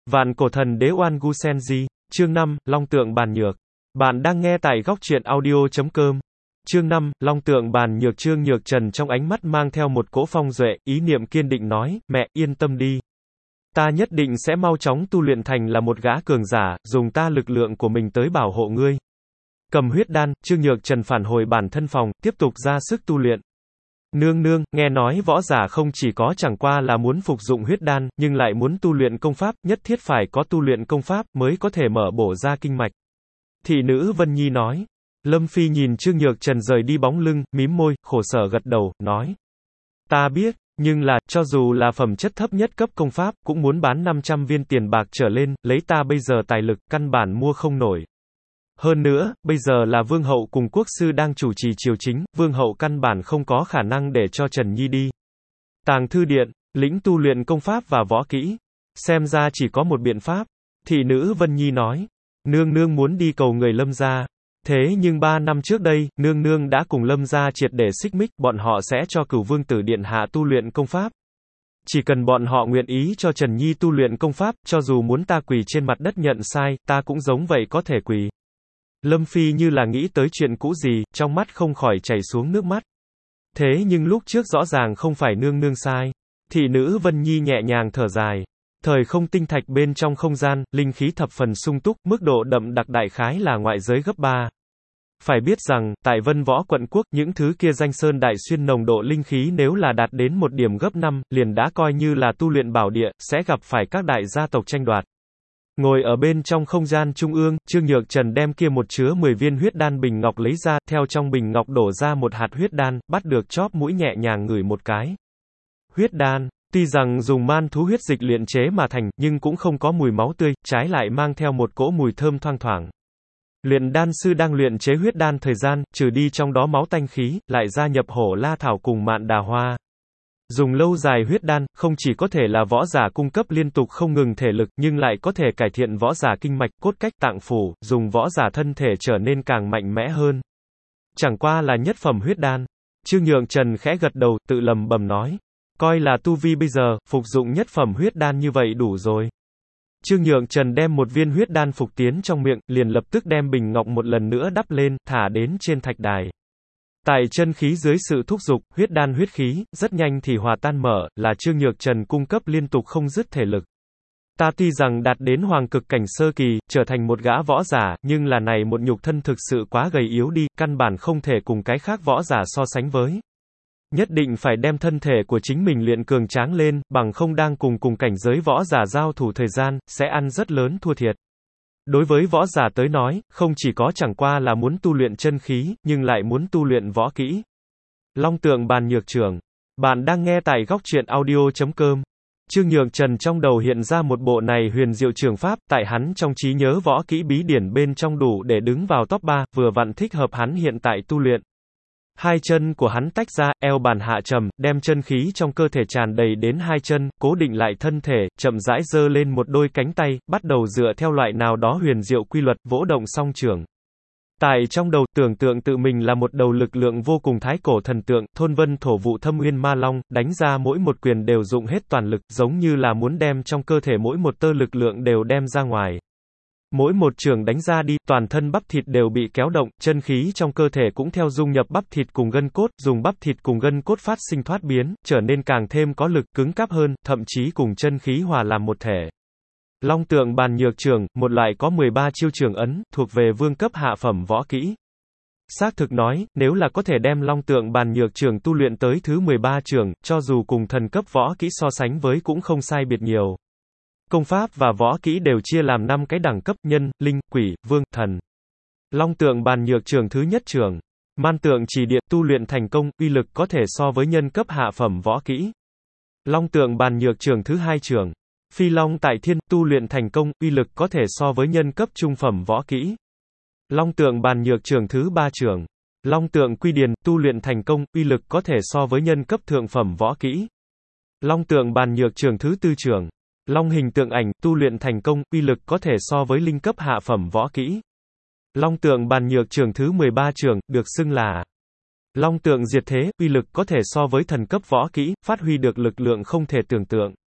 Vạn cổ thần đế Oan Gu Senji, chương 5, Long tượng bàn nhược. Bạn đang nghe tại góc truyện audio.com. Chương 5, Long tượng bàn nhược. Trương Nhược Trần trong ánh mắt mang theo một cỗ phong duệ, ý niệm kiên định nói, mẹ, yên tâm đi. Ta nhất định sẽ mau chóng tu luyện thành là một gã cường giả, dùng ta lực lượng của mình tới bảo hộ ngươi. Cầm huyết đan, Trương Nhược Trần phản hồi bản thân phòng, tiếp tục ra sức tu luyện. Nương nương, nghe nói võ giả không chỉ có chẳng qua là muốn phục dụng huyết đan, nhưng lại muốn tu luyện công pháp, nhất thiết phải có tu luyện công pháp, mới có thể mở bổ ra kinh mạch. Thị nữ Vân Nhi nói. Lâm Phi nhìn Trương Nhược Trần rời đi bóng lưng, mím môi, khổ sở gật đầu, nói. Ta biết, nhưng là, cho dù là phẩm chất thấp nhất cấp công pháp, cũng muốn bán 500 viên tiền bạc trở lên, lấy ta bây giờ tài lực, căn bản mua không nổi. Hơn nữa, bây giờ là Vương hậu cùng quốc sư đang chủ trì triều chính, Vương hậu căn bản không có khả năng để cho Trần Nhi đi. Tàng thư điện, lĩnh tu luyện công pháp và võ kỹ. Xem ra chỉ có một biện pháp. Thị nữ Vân Nhi nói. Nương nương muốn đi cầu người Lâm gia. Thế nhưng 3 năm trước đây, nương nương đã cùng Lâm gia triệt để xích mích, bọn họ sẽ cho Cửu Vương tử điện hạ tu luyện công pháp. Chỉ cần bọn họ nguyện ý cho Trần Nhi tu luyện công pháp, cho dù muốn ta quỳ trên mặt đất nhận sai, ta cũng giống vậy có thể quỳ. Lâm Phi như là nghĩ tới chuyện cũ gì, trong mắt không khỏi chảy xuống nước mắt. Thế nhưng lúc trước rõ ràng không phải nương nương sai. Thị nữ Vân Nhi nhẹ nhàng thở dài. Thời không tinh thạch bên trong không gian, linh khí thập phần sung túc, mức độ đậm đặc đại khái là ngoại giới gấp 3. Phải biết rằng, tại Vân Võ quận quốc, những thứ kia danh sơn đại xuyên nồng độ linh khí nếu là đạt đến một điểm gấp 5, liền đã coi như là tu luyện bảo địa, sẽ gặp phải các đại gia tộc tranh đoạt. Ngồi ở bên trong không gian trung ương, Trương Nhược Trần đem kia một chứa 10 viên huyết đan bình ngọc lấy ra, theo trong bình ngọc đổ ra một hạt huyết đan, bắt được chóp mũi nhẹ nhàng ngửi một cái. Huyết đan, tuy rằng dùng man thú huyết dịch luyện chế mà thành, nhưng cũng không có mùi máu tươi, trái lại mang theo một cỗ mùi thơm thoang thoảng. Luyện đan sư đang luyện chế huyết đan thời gian, trừ đi trong đó máu tanh khí, lại gia nhập hổ la thảo cùng mạn đà hoa. Dùng lâu dài huyết đan, không chỉ có thể là võ giả cung cấp liên tục không ngừng thể lực, nhưng lại có thể cải thiện võ giả kinh mạch, cốt cách, tạng phủ, dùng võ giả thân thể trở nên càng mạnh mẽ hơn. Chẳng qua là nhất phẩm huyết đan. Trương Nhược Trần khẽ gật đầu, tự lầm bầm nói. Coi là tu vi bây giờ, phục dụng nhất phẩm huyết đan như vậy đủ rồi. Trương Nhược Trần đem một viên huyết đan phục tiến trong miệng, liền lập tức đem bình ngọc một lần nữa đắp lên, thả đến trên thạch đài. Tại chân khí dưới sự thúc giục, huyết đan huyết khí, rất nhanh thì hòa tan mở, là Trương Nhược Trần cung cấp liên tục không dứt thể lực. Ta tuy rằng đạt đến hoàng cực cảnh sơ kỳ, trở thành một gã võ giả, nhưng là này một nhục thân thực sự quá gầy yếu đi, căn bản không thể cùng cái khác võ giả so sánh với. Nhất định phải đem thân thể của chính mình luyện cường tráng lên, bằng không đang cùng cảnh giới võ giả giao thủ thời gian, sẽ ăn rất lớn thua thiệt. Đối với võ giả tới nói, không chỉ có chẳng qua là muốn tu luyện chân khí, nhưng lại muốn tu luyện võ kỹ. Long tượng bàn nhược trưởng. Bạn đang nghe tại góc truyện audio.com. Trương Nhược Trần trong đầu hiện ra một bộ này huyền diệu trường pháp, tại hắn trong trí nhớ võ kỹ bí điển bên trong đủ để đứng vào top 3, vừa vặn thích hợp hắn hiện tại tu luyện. Hai chân của hắn tách ra, eo bàn hạ trầm, đem chân khí trong cơ thể tràn đầy đến hai chân, cố định lại thân thể, chậm rãi giơ lên một đôi cánh tay, bắt đầu dựa theo loại nào đó huyền diệu quy luật, vỗ động song trưởng. Tại trong đầu, tưởng tượng tự mình là một đầu lực lượng vô cùng thái cổ thần tượng, thôn vân thổ vụ thâm uyên ma long, đánh ra mỗi một quyền đều dụng hết toàn lực, giống như là muốn đem trong cơ thể mỗi một tơ lực lượng đều đem ra ngoài. Mỗi một trường đánh ra đi, toàn thân bắp thịt đều bị kéo động, chân khí trong cơ thể cũng theo dung nhập bắp thịt cùng gân cốt, dùng bắp thịt cùng gân cốt phát sinh thoát biến, trở nên càng thêm có lực, cứng cáp hơn, thậm chí cùng chân khí hòa làm một thể. Long tượng bàn nhược trường, một loại có 13 chiêu trường ấn, thuộc về vương cấp hạ phẩm võ kỹ. Xác thực nói, nếu là có thể đem long tượng bàn nhược trường tu luyện tới thứ 13 trường, cho dù cùng thần cấp võ kỹ so sánh với cũng không sai biệt nhiều. Công pháp và võ kỹ đều chia làm 5 cái đẳng cấp, nhân, linh, quỷ, vương, thần. Long tượng bàn nhược trường thứ nhất trường. Man tượng chỉ điện, tu luyện thành công, uy lực có thể so với nhân cấp hạ phẩm võ kỹ. Long tượng bàn nhược trường thứ hai trường. Phi long tại thiên, tu luyện thành công, uy lực có thể so với nhân cấp trung phẩm võ kỹ. Long tượng bàn nhược trường thứ ba trường. Long tượng quy điền, tu luyện thành công, uy lực có thể so với nhân cấp thượng phẩm võ kỹ. Long tượng bàn nhược trường thứ tư trường. Long hình tượng ảnh, tu luyện thành công, uy lực có thể so với linh cấp hạ phẩm võ kỹ. Long tượng bàn nhược trường thứ 13 trường, được xưng là Long tượng diệt thế, uy lực có thể so với thần cấp võ kỹ, phát huy được lực lượng không thể tưởng tượng.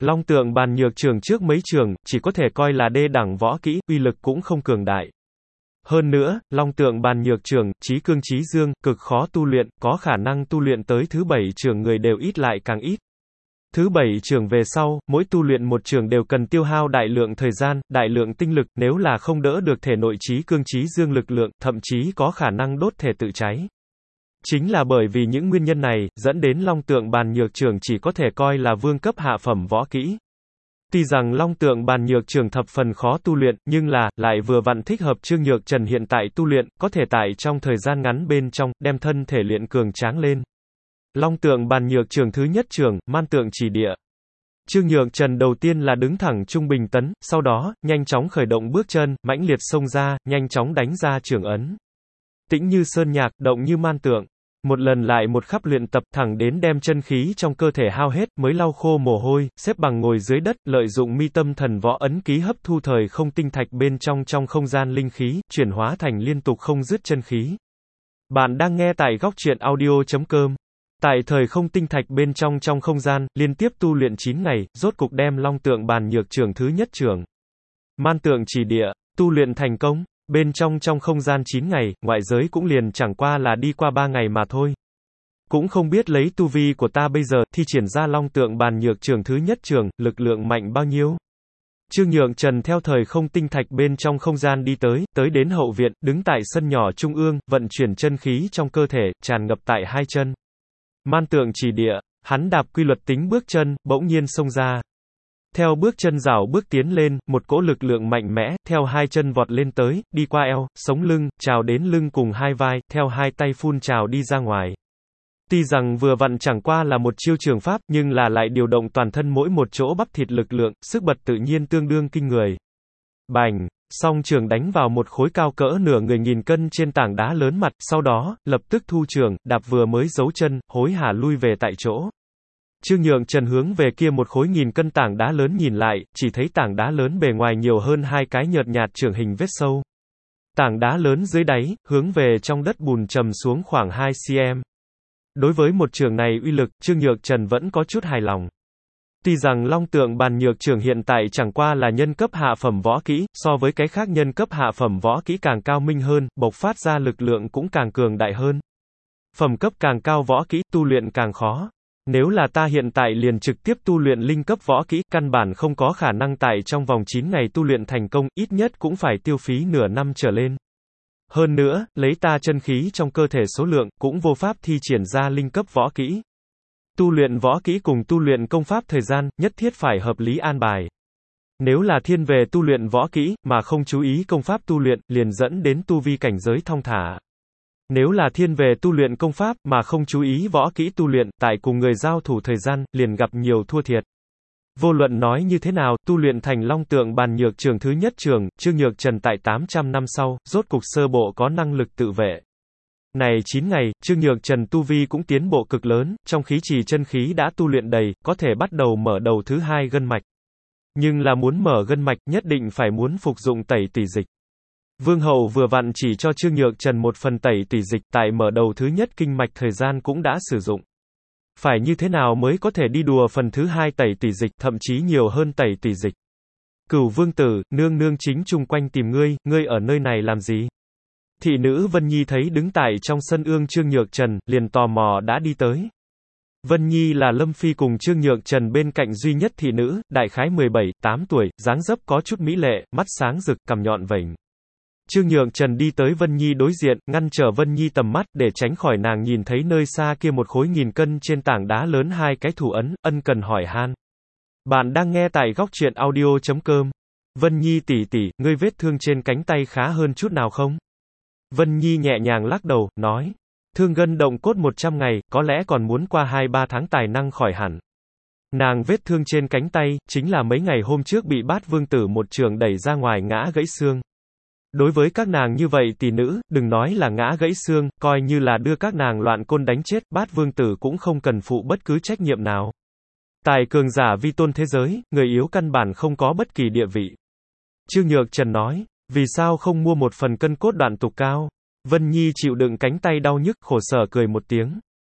Long tượng bàn nhược trường trước mấy trường, chỉ có thể coi là đê đẳng võ kỹ, uy lực cũng không cường đại. Hơn nữa, long tượng bàn nhược trường, chí cương chí dương, cực khó tu luyện, có khả năng tu luyện tới thứ 7 trường người đều ít lại càng ít. Thứ 7 trường về sau, mỗi tu luyện một trường đều cần tiêu hao đại lượng thời gian, đại lượng tinh lực, nếu là không đỡ được thể nội chí cương chí dương lực lượng, thậm chí có khả năng đốt thể tự cháy. Chính là bởi vì những nguyên nhân này, dẫn đến long tượng bàn nhược trường chỉ có thể coi là vương cấp hạ phẩm võ kỹ. Tuy rằng long tượng bàn nhược trường thập phần khó tu luyện, nhưng lại vừa vặn thích hợp Trương Nhược Trần hiện tại tu luyện, có thể tại trong thời gian ngắn bên trong, đem thân thể luyện cường tráng lên. Long tượng bàn nhược trường thứ nhất trường, man tượng chỉ địa. Trương Nhược Trần đầu tiên là đứng thẳng trung bình tấn, sau đó, nhanh chóng khởi động bước chân, mãnh liệt xông ra, nhanh chóng đánh ra trường ấn. Tĩnh như sơn nhạc, động như man tượng. Một lần lại một khắp luyện tập thẳng đến đem chân khí trong cơ thể hao hết mới lau khô mồ hôi, xếp bằng ngồi dưới đất, lợi dụng mi tâm thần võ ấn ký hấp thu thời không tinh thạch bên trong không gian linh khí, chuyển hóa thành liên tục không dứt chân khí. Bạn đang nghe tại góc truyện audio.com. Tại thời không tinh thạch bên trong không gian, liên tiếp tu luyện 9 ngày, rốt cục đem long tượng bàn nhược trường thứ nhất trường. Man tượng chỉ địa, tu luyện thành công. Bên trong không gian 9 ngày, ngoại giới cũng liền chẳng qua là đi qua 3 ngày mà thôi. Cũng không biết lấy tu vi của ta bây giờ, thi triển ra long tượng bàn nhược trường thứ nhất trường, lực lượng mạnh bao nhiêu. Trương Nhược Trần theo thời không tinh thạch bên trong không gian đi tới đến hậu viện, đứng tại sân nhỏ trung ương, vận chuyển chân khí trong cơ thể, tràn ngập tại hai chân. Man tượng chỉ địa, hắn đạp quy luật tính bước chân, bỗng nhiên xông ra. Theo bước chân rảo bước tiến lên, một cỗ lực lượng mạnh mẽ, theo hai chân vọt lên tới, đi qua eo, sống lưng, trào đến lưng cùng hai vai, theo hai tay phun trào đi ra ngoài. Tuy rằng vừa vặn chẳng qua là một chiêu trường pháp, nhưng lại điều động toàn thân mỗi một chỗ bắp thịt lực lượng, sức bật tự nhiên tương đương kinh người. Bành! Song trường đánh vào một khối cao cỡ nửa người nghìn cân trên tảng đá lớn mặt, sau đó, lập tức thu trường, đạp vừa mới giấu chân, hối hả lui về tại chỗ. Trương Nhược Trần hướng về kia một khối nghìn cân tảng đá lớn nhìn lại, chỉ thấy tảng đá lớn bề ngoài nhiều hơn hai cái nhợt nhạt trưởng hình vết sâu. Tảng đá lớn dưới đáy, hướng về trong đất bùn trầm xuống khoảng 2 cm. Đối với một trường này uy lực, Trương Nhược Trần vẫn có chút hài lòng. Tuy rằng long tượng bàn nhược trường hiện tại chẳng qua là nhân cấp hạ phẩm võ kỹ, so với cái khác nhân cấp hạ phẩm võ kỹ càng cao minh hơn, bộc phát ra lực lượng cũng càng cường đại hơn. Phẩm cấp càng cao võ kỹ, tu luyện càng khó. Nếu là ta hiện tại liền trực tiếp tu luyện linh cấp võ kỹ, căn bản không có khả năng tại trong vòng 9 ngày tu luyện thành công, ít nhất cũng phải tiêu phí nửa năm trở lên. Hơn nữa, lấy ta chân khí trong cơ thể số lượng, cũng vô pháp thi triển ra linh cấp võ kỹ. Tu luyện võ kỹ cùng tu luyện công pháp thời gian, nhất thiết phải hợp lý an bài. Nếu là thiên về tu luyện võ kỹ, mà không chú ý công pháp tu luyện, liền dẫn đến tu vi cảnh giới thong thả. Nếu là thiên về tu luyện công pháp, mà không chú ý võ kỹ tu luyện, tại cùng người giao thủ thời gian, liền gặp nhiều thua thiệt. Vô luận nói như thế nào, tu luyện thành long tượng bàn nhược trường thứ nhất trường, Trương Nhược Trần tại 800 năm sau, rốt cục sơ bộ có năng lực tự vệ. Này 9 ngày, Trương Nhược Trần tu vi cũng tiến bộ cực lớn, trong khí trì chân khí đã tu luyện đầy, có thể bắt đầu mở đầu thứ hai gân mạch. Nhưng là muốn mở gân mạch, nhất định phải muốn phục dụng tẩy tủy dịch. Vương hậu vừa vặn chỉ cho Trương Nhược Trần một phần tẩy tủy dịch, tại mở đầu thứ nhất kinh mạch thời gian cũng đã sử dụng. Phải như thế nào mới có thể đi đùa phần thứ hai tẩy tủy dịch, thậm chí nhiều hơn tẩy tủy dịch. Cửu vương tử, nương nương chính chung quanh tìm ngươi ở nơi này làm gì? Thị nữ Vân Nhi thấy đứng tại trong sân ương Trương Nhược Trần, liền tò mò đã đi tới. Vân Nhi là Lâm Phi cùng Trương Nhược Trần bên cạnh duy nhất thị nữ, đại khái 17-8 tuổi, dáng dấp có chút mỹ lệ, mắt sáng rực, cằm nhọn vểnh. Trương Nhược Trần đi tới Vân Nhi đối diện, ngăn trở Vân Nhi tầm mắt, để tránh khỏi nàng nhìn thấy nơi xa kia một khối nghìn cân trên tảng đá lớn hai cái thủ ấn, ân cần hỏi han. Bạn đang nghe tại góc truyện audio.com. Vân Nhi tỷ tỷ, ngươi vết thương trên cánh tay khá hơn chút nào không? Vân Nhi nhẹ nhàng lắc đầu, nói. Thương gân động cốt 100 ngày, có lẽ còn muốn qua 2-3 tháng tài năng khỏi hẳn. Nàng vết thương trên cánh tay, chính là mấy ngày hôm trước bị Bát Vương Tử một trường đẩy ra ngoài ngã gãy xương. Đối với các nàng như vậy tỷ nữ, đừng nói là ngã gãy xương, coi như là đưa các nàng loạn côn đánh chết, Bát Vương Tử cũng không cần phụ bất cứ trách nhiệm nào. Tại cường giả vi tôn thế giới, người yếu căn bản không có bất kỳ địa vị. Trương Nhược Trần nói, vì sao không mua một phần cân cốt đoạn tục cao? Vân Nhi chịu đựng cánh tay đau nhức, khổ sở cười một tiếng.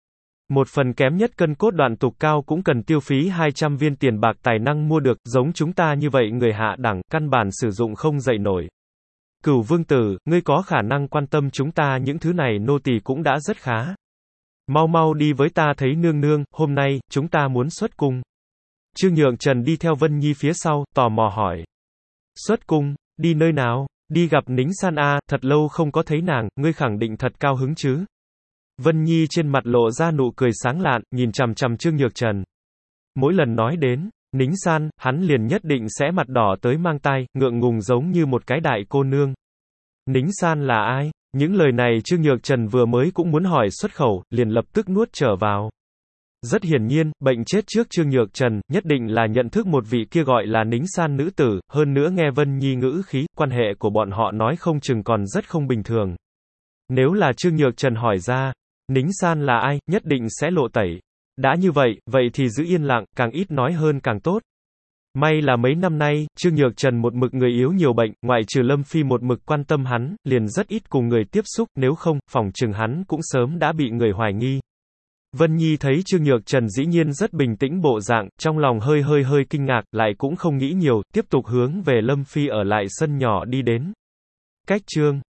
Một phần kém nhất cân cốt đoạn tục cao cũng cần tiêu phí 200 viên tiền bạc tài năng mua được, giống chúng ta như vậy người hạ đẳng, căn bản sử dụng không dậy nổi. Cửu vương tử, ngươi có khả năng quan tâm chúng ta những thứ này nô tỳ cũng đã rất khá. Mau mau đi với ta thấy nương nương, hôm nay, chúng ta muốn xuất cung. Trương Nhượng Trần đi theo Vân Nhi phía sau, tò mò hỏi. Xuất cung, đi nơi nào? Đi gặp Nính San A, thật lâu không có thấy nàng, ngươi khẳng định thật cao hứng chứ? Vân Nhi trên mặt lộ ra nụ cười sáng lạn, nhìn chằm chằm Trương Nhược Trần. Mỗi lần nói đến Nính San, hắn liền nhất định sẽ mặt đỏ tới mang tai, ngượng ngùng giống như một cái đại cô nương. Nính San là ai? Những lời này Trương Nhược Trần vừa mới cũng muốn hỏi xuất khẩu, liền lập tức nuốt trở vào. Rất hiển nhiên, bệnh chết trước Trương Nhược Trần, nhất định là nhận thức một vị kia gọi là Nính San nữ tử, hơn nữa nghe Vân Nhi ngữ khí, quan hệ của bọn họ nói không chừng còn rất không bình thường. Nếu là Trương Nhược Trần hỏi ra, Nính San là ai, nhất định sẽ lộ tẩy. Đã như vậy, vậy thì giữ yên lặng, càng ít nói hơn càng tốt. May là mấy năm nay, Trương Nhược Trần một mực người yếu nhiều bệnh, ngoại trừ Lâm Phi một mực quan tâm hắn, liền rất ít cùng người tiếp xúc, nếu không, phỏng chừng hắn cũng sớm đã bị người hoài nghi. Vân Nhi thấy Trương Nhược Trần dĩ nhiên rất bình tĩnh bộ dạng, trong lòng hơi kinh ngạc, lại cũng không nghĩ nhiều, tiếp tục hướng về Lâm Phi ở lại sân nhỏ đi đến. Cách Trương